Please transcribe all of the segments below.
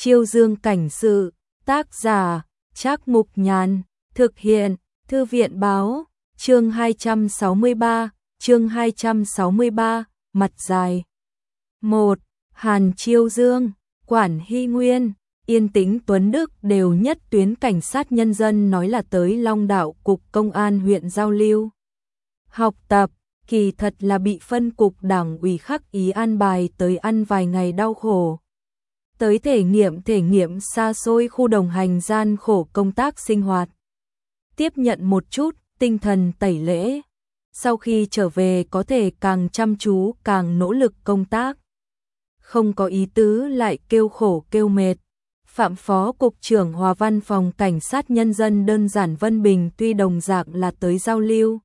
Chiêu Dương cảnh sự, tác giả, Trác Mục Nhàn, thực hiện, Thư viện báo, chương 263, mặt dài. 1. Hàn Chiêu Dương, Quản Hy Nguyên, Yên Tĩnh Tuấn Đức đều nhất tuyến cảnh sát nhân dân nói là tới Long Đạo Cục Công an huyện giao lưu. Học tập, kỳ thật là bị phân cục đảng ủy khắc ý an bài tới ăn vài ngày đau khổ. Tới thể nghiệm xa xôi khu đồng hành gian khổ công tác sinh hoạt. Tiếp nhận một chút tinh thần tẩy lễ. Sau khi trở về có thể càng chăm chú càng nỗ lực công tác. Không có ý tứ lại kêu khổ kêu mệt. Phạm Phó Cục trưởng Hòa Văn Phòng Cảnh sát Nhân dân đơn giản Vân Bình tuy đồng dạng là tới giao lưu.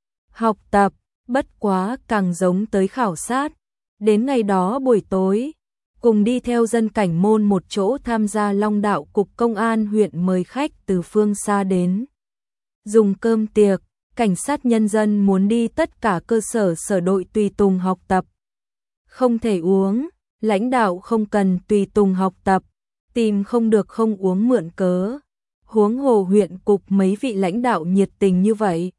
Học tập, bất quá càng giống tới khảo sát. Đến ngày đó buổi tối, cùng đi theo dân cảnh môn một chỗ tham gia Long Đạo Cục Công an huyện mời khách từ phương xa đến. Dùng cơm tiệc, cảnh sát nhân dân muốn đi tất cả cơ sở sở đội tùy tùng học tập. Không thể uống, lãnh đạo không cần tùy tùng học tập, tìm không được không uống mượn cớ. Huống hồ huyện cục mấy vị lãnh đạo nhiệt tình như vậy.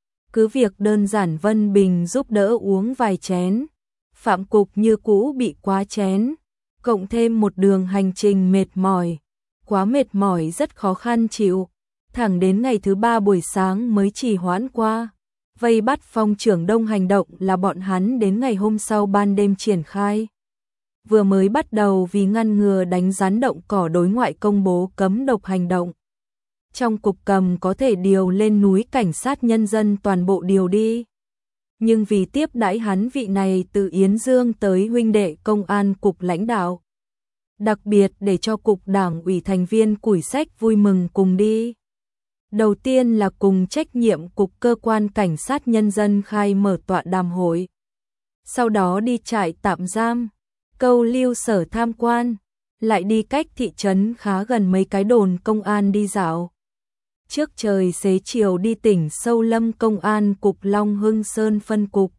Cứ việc đơn giản Vân Bình giúp đỡ uống vài chén, Phạm Cục như cũ bị quá chén, cộng thêm một đường hành trình mệt mỏi, quá mệt mỏi rất khó khăn chịu, thẳng đến ngày thứ 3 buổi sáng mới trì hoãn qua. Vây bắt Phong trưởng Đông hành động là bọn hắn đến ngày hôm sau ban đêm triển khai. Vừa mới bắt đầu vì ngăn ngừa đánh rắn động cỏ đối ngoại công bố cấm độc hành động. Trong cục cầm có thể điều lên núi cảnh sát nhân dân toàn bộ điều đi. Nhưng vì tiếp đãi hắn vị này từ Yến Dương tới huynh đệ công an cục lãnh đạo. Đặc biệt để cho cục đảng ủy thành viên củi sách vui mừng cùng đi. Đầu tiên là cùng trách nhiệm cục cơ quan cảnh sát nhân dân khai mở tọa đàm hội. Sau đó đi trại tạm giam, câu lưu sở tham quan, lại đi cách thị trấn khá gần mấy cái đồn công an đi dạo. Trước trời xế chiều đi tỉnh Sâu Lâm Công an cục Long Hưng Sơn phân cục.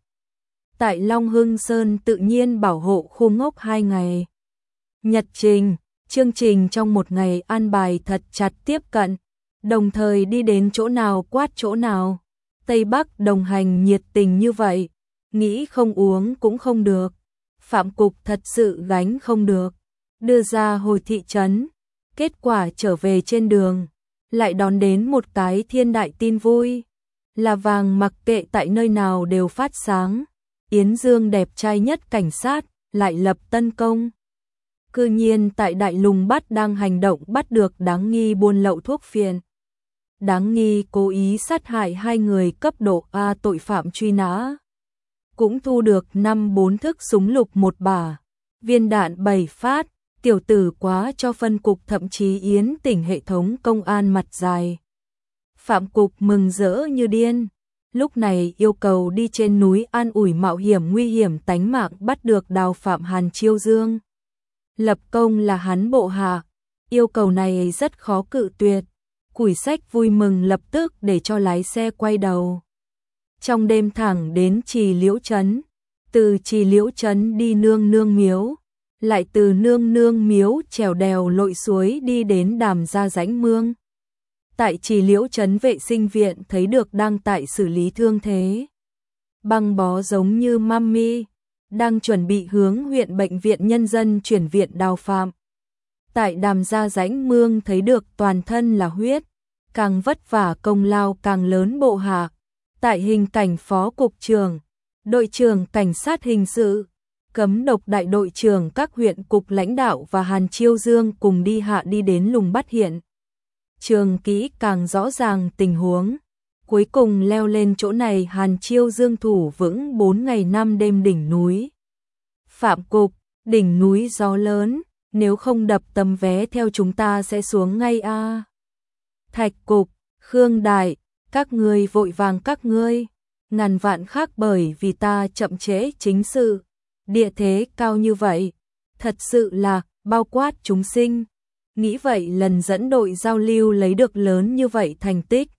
Tại Long Hưng Sơn tự nhiên bảo hộ khu ngốc 2 ngày. Nhật trình, chương trình trong một ngày an bài thật chặt tiếp cận, đồng thời đi đến chỗ nào quát chỗ nào. Tây Bắc đồng hành nhiệt tình như vậy, nghĩ không uống cũng không được. Phạm Cục thật sự gánh không được, đưa ra hồi thị trấn. Kết quả trở về trên đường, lại đón đến một cái thiên đại tin vui. Là vàng mặc kệ tại nơi nào đều phát sáng. Yến Dương đẹp trai nhất cảnh sát, lại lập tân công. Cư nhiên tại Đại Lùng Bắt đang hành động bắt được đáng nghi buôn lậu thuốc phiện. Đáng nghi cố ý sát hại 2 người cấp độ A tội phạm truy nã. Cũng thu được 5-4 thức súng lục 1 bả, viên đạn 7 phát, tiểu tử quá cho phân cục thậm chí Yến tỉnh hệ thống công an mặt dài. Phạm Cục mừng rỡ như điên, lúc này yêu cầu đi trên núi an ủi mạo hiểm nguy hiểm tánh mạng bắt được đào phạm Hàn Chiêu Dương. Lập công là hắn bộ hạ, yêu cầu này rất khó cự tuyệt. Củi sách vui mừng lập tức để cho lái xe quay đầu. Trong đêm thẳng đến Trì Liễu Trấn, từ Trì Liễu Trấn đi Nương Nương Miếu, lại từ Nương Nương Miếu trèo đèo lội suối đi đến Đàm Gia Rãnh Mương. Tại Trì Liễu Trấn vệ sinh viện thấy được đang tại xử lý thương thế. Băng bó giống như mummy, đang chuẩn bị hướng huyện bệnh viện nhân dân chuyển viện đào phạm. Tại Đàm Gia Rãnh Mương thấy được toàn thân là huyết, càng vất vả công lao càng lớn bộ hạ. Tại hình cảnh phó cục trưởng, đội trưởng cảnh sát hình sự, cấm độc đại đội trưởng các huyện cục lãnh đạo và Hàn Chiêu Dương cùng đi hạ đi đến Lùng Bắt hiện. Trường kỹ càng rõ ràng tình huống. Cuối cùng leo lên chỗ này Hàn Chiêu Dương thủ vững 4 ngày 5 đêm đỉnh núi. Phạm Cục, đỉnh núi gió lớn, nếu không đập tấm vé theo chúng ta sẽ xuống ngay a. Thạch Cục, Khương Đại, các ngươi vội vàng các ngươi, ngàn vạn khác bởi vì ta chậm trễ chính sự. Địa thế cao như vậy, thật sự là bao quát chúng sinh. Nghĩ vậy lần dẫn đội giao lưu lấy được lớn như vậy thành tích.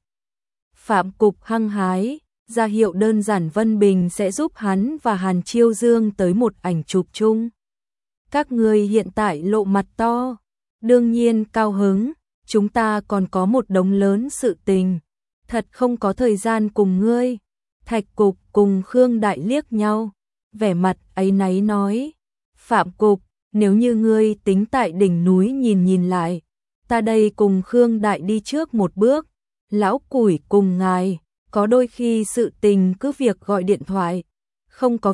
Phạm Cục hăng hái, ra hiệu đơn giản Vân Bình sẽ giúp hắn và Hàn Chiêu Dương tới một ảnh chụp chung. Các ngươi hiện tại lộ mặt to, Đương nhiên cao hứng, chúng ta còn có một đống lớn sự tình. Thật không có thời gian cùng ngươi. Thạch Cục cùng Khương Đại liếc nhau, vẻ mặt áy náy nói. Phạm Cục, nếu như ngươi tính tại đỉnh núi nhìn lại, ta đây cùng Khương Đại đi trước một bước. Lão Củi cùng ngài, có đôi khi sự tình cứ việc gọi điện thoại. Không có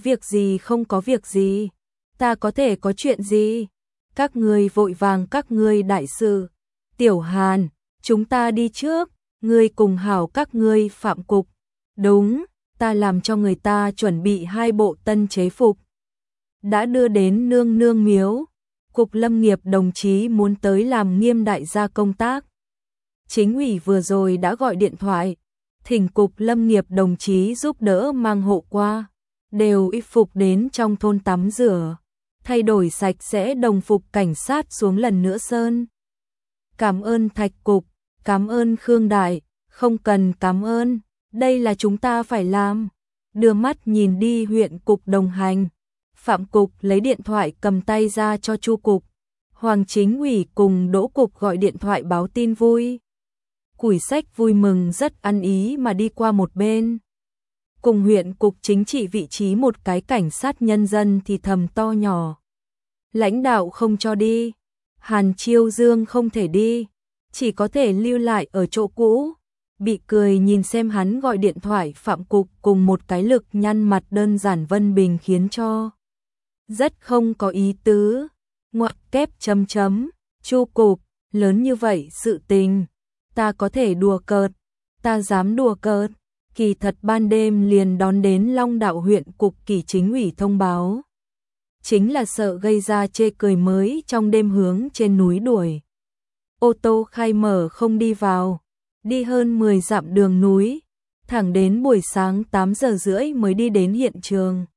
việc gì, ta có thể có chuyện gì? Các ngươi vội vàng các ngươi đại sự. Tiểu Hàn, chúng ta đi trước, ngươi cùng hảo các ngươi Phạm Cục. Đúng, ta làm cho người ta chuẩn bị 2 bộ tân chế phục. Đã đưa đến nương nương miếu. Cục Lâm nghiệp đồng chí muốn tới làm Nghiêm đại gia công tác. Chính ủy vừa rồi đã gọi điện thoại, thỉnh Cục Lâm nghiệp đồng chí giúp đỡ mang hộ qua. Đều y phục đến trong thôn tắm rửa, thay đổi sạch sẽ đồng phục cảnh sát xuống lần nữa sơn. Cảm ơn Thạch Cục, cảm ơn Khương Đại, không cần cảm ơn, đây là chúng ta phải làm. Đưa mắt nhìn đi huyện Cục đồng hành. Phạm Cục lấy điện thoại cầm tay ra cho Chu Cục. Hoàng Chính ủy cùng Đỗ Cục gọi điện thoại báo tin vui. Củi Sách vui mừng rất ăn ý mà đi qua một bên. Cùng huyện Cục chính trị vị trí một cái cảnh sát nhân dân thì thầm to nhỏ. Lãnh đạo không cho đi. Hàn Chiêu Dương không thể đi, chỉ có thể lưu lại ở chỗ cũ. Bị cười nhìn xem hắn gọi điện thoại Phạm Cục cùng một cái lực nhăn mặt đơn giản Vân Bình khiến cho rất không có ý tứ. Ngoặc kép chấm chấm, Chu Cục, lớn như vậy sự tình, ta có thể đùa cợt, ta dám đùa cợt. Kỳ thật ban đêm liền đón đến Long Đạo huyện Cục Kỳ chính ủy thông báo. Chính là sợ gây ra chê cười mới trong đêm hướng trên núi đuổi. Ô tô khai mở không đi vào, đi hơn 10 dặm đường núi, thẳng đến buổi sáng 8 giờ rưỡi mới đi đến hiện trường.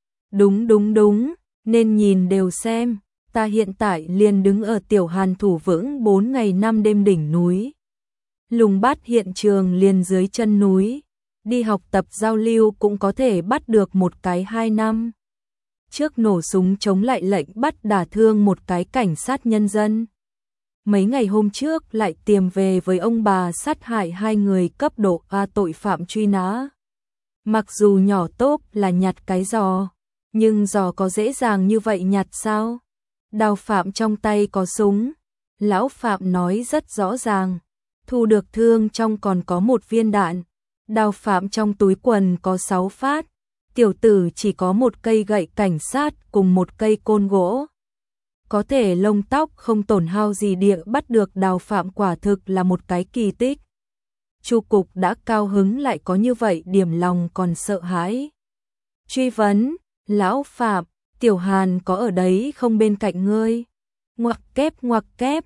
Đúng, nên nhìn đều xem, ta hiện tại liền đứng ở Tiểu Hàn thủ vững 4 ngày 5 đêm đỉnh núi. Lùng bắt hiện trường liền dưới chân núi. Đi học tập giao lưu cũng có thể bắt được một cái 2 năm. Trước nổ súng chống lại lệnh bắt đả thương một cái cảnh sát nhân dân. Mấy ngày hôm trước lại tiềm về với ông bà sát hại 2 người cấp độ A tội phạm truy nã. Mặc dù nhỏ tốt là nhặt cái giò, nhưng giò có dễ dàng như vậy nhặt sao? Đào Phạm trong tay có súng. Lão Phạm nói rất rõ ràng. Thu được thương trong còn có 1 viên đạn. Đào Phạm trong túi quần có 6 phát, tiểu tử chỉ có 1 cây gậy cảnh sát cùng 1 cây côn gỗ. Có thể lông tóc không tổn hao gì địa bắt được Đào Phạm quả thực là một cái kỳ tích. Chu Cục đã cao hứng lại có như vậy điểm lòng còn sợ hãi. Truy vấn, Lão Phạm, Tiểu Hàn có ở đấy không bên cạnh ngươi? Ngoặc kép,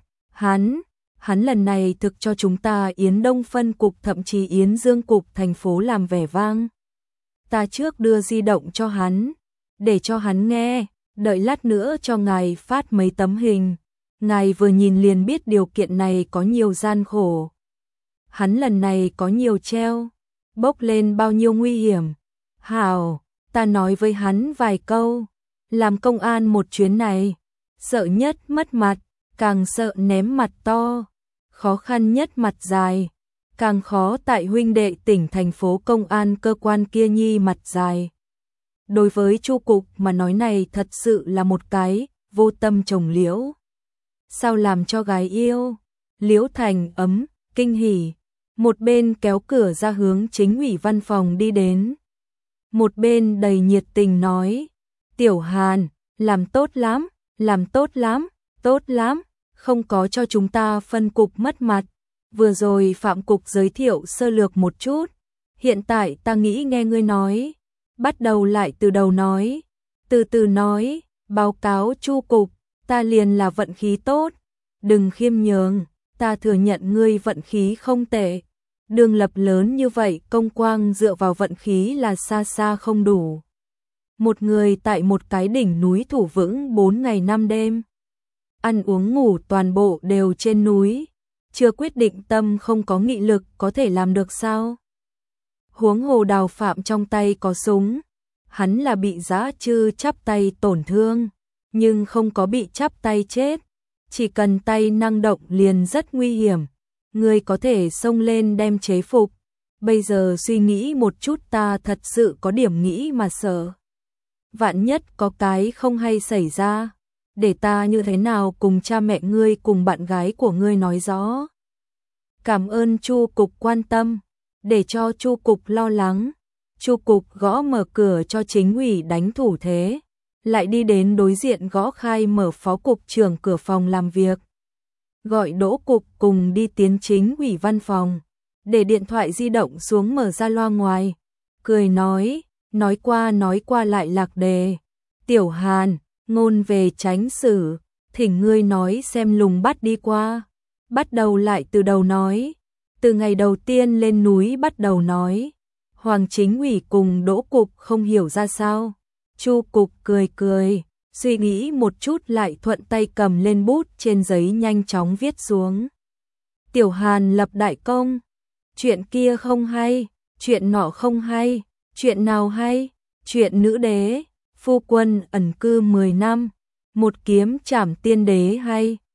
Hắn lần này thực cho chúng ta Yến Đông phân cục thậm chí Yến Dương cục thành phố làm vẻ vang. Ta trước đưa di động cho hắn, để cho hắn nghe, đợi lát nữa cho ngài phát mấy tấm hình. Ngài vừa nhìn liền biết điều kiện này có nhiều gian khổ. Hắn lần này có nhiều treo, bốc lên bao nhiêu nguy hiểm. Hảo, ta nói với hắn vài câu, làm công an một chuyến này, sợ nhất mất mặt, càng sợ ném mặt to, khó khăn nhất mặt dài, càng khó tại huynh đệ tỉnh thành phố công an cơ quan kia nhi mặt dài. Đối với Chu Cục mà nói này thật sự là một cái vô tâm trồng liễu. Sao làm cho gái yêu? Liễu Thành ấm, kinh hỉ, một bên kéo cửa ra hướng chính ủy văn phòng đi đến. Một bên đầy nhiệt tình nói, Tiểu Hàn, làm tốt lắm, không có cho chúng ta phân cục mất mặt. Vừa rồi Phạm Cục giới thiệu sơ lược một chút, hiện tại ta nghĩ nghe ngươi nói. Bắt đầu lại từ đầu nói, từ từ nói, báo cáo Chu Cục, ta liền là vận khí tốt. Đừng khiêm nhường, ta thừa nhận ngươi vận khí không tệ. Đường lập lớn như vậy công quang dựa vào vận khí là xa xa không đủ. Một người tại một cái đỉnh núi thủ vững 4 ngày 5 đêm. Ăn uống ngủ toàn bộ đều trên núi. Chưa quyết định tâm không có nghị lực có thể làm được sao? Huống hồ Đào Phạm trong tay có súng. Hắn là bị Dã Trư chắp tay tổn thương, nhưng không có bị chắp tay chết. chỉ cần tay năng động liền rất nguy hiểm. Ngươi có thể xông lên đem chế phục. Bây giờ suy nghĩ một chút, ta thật sự có điểm nghĩ mà sợ. Vạn nhất có cái không hay xảy ra, để ta như thế nào cùng cha mẹ ngươi cùng bạn gái của ngươi nói rõ. Cảm ơn Chu cục quan tâm, để cho Chu cục lo lắng. Chu cục gõ mở cửa cho chính ủy đánh thủ thế, lại đi đến đối diện gõ khai mở phó cục trưởng cửa phòng làm việc. Gọi Đỗ cục cùng đi tiến chính ủy văn phòng, để điện thoại di động xuống mở ra loa ngoài, cười nói qua lại lạc đề. Tiểu Hàn, ngôn về tránh xử, thỉnh ngươi nói xem lùng bắt đi qua. Bắt đầu lại từ đầu nói, từ ngày đầu tiên lên núi bắt đầu nói. Hoàng chính ủy cùng Đỗ cục không hiểu ra sao. Chu cục cười, suy nghĩ một chút lại thuận tay cầm lên bút trên giấy nhanh chóng viết xuống. Tiểu Hàn lập đại công, chuyện kia không hay, chuyện nọ không hay, chuyện nào hay, chuyện nữ đế, phu quân ẩn cư 10 năm, một kiếm trảm tiên đế hay.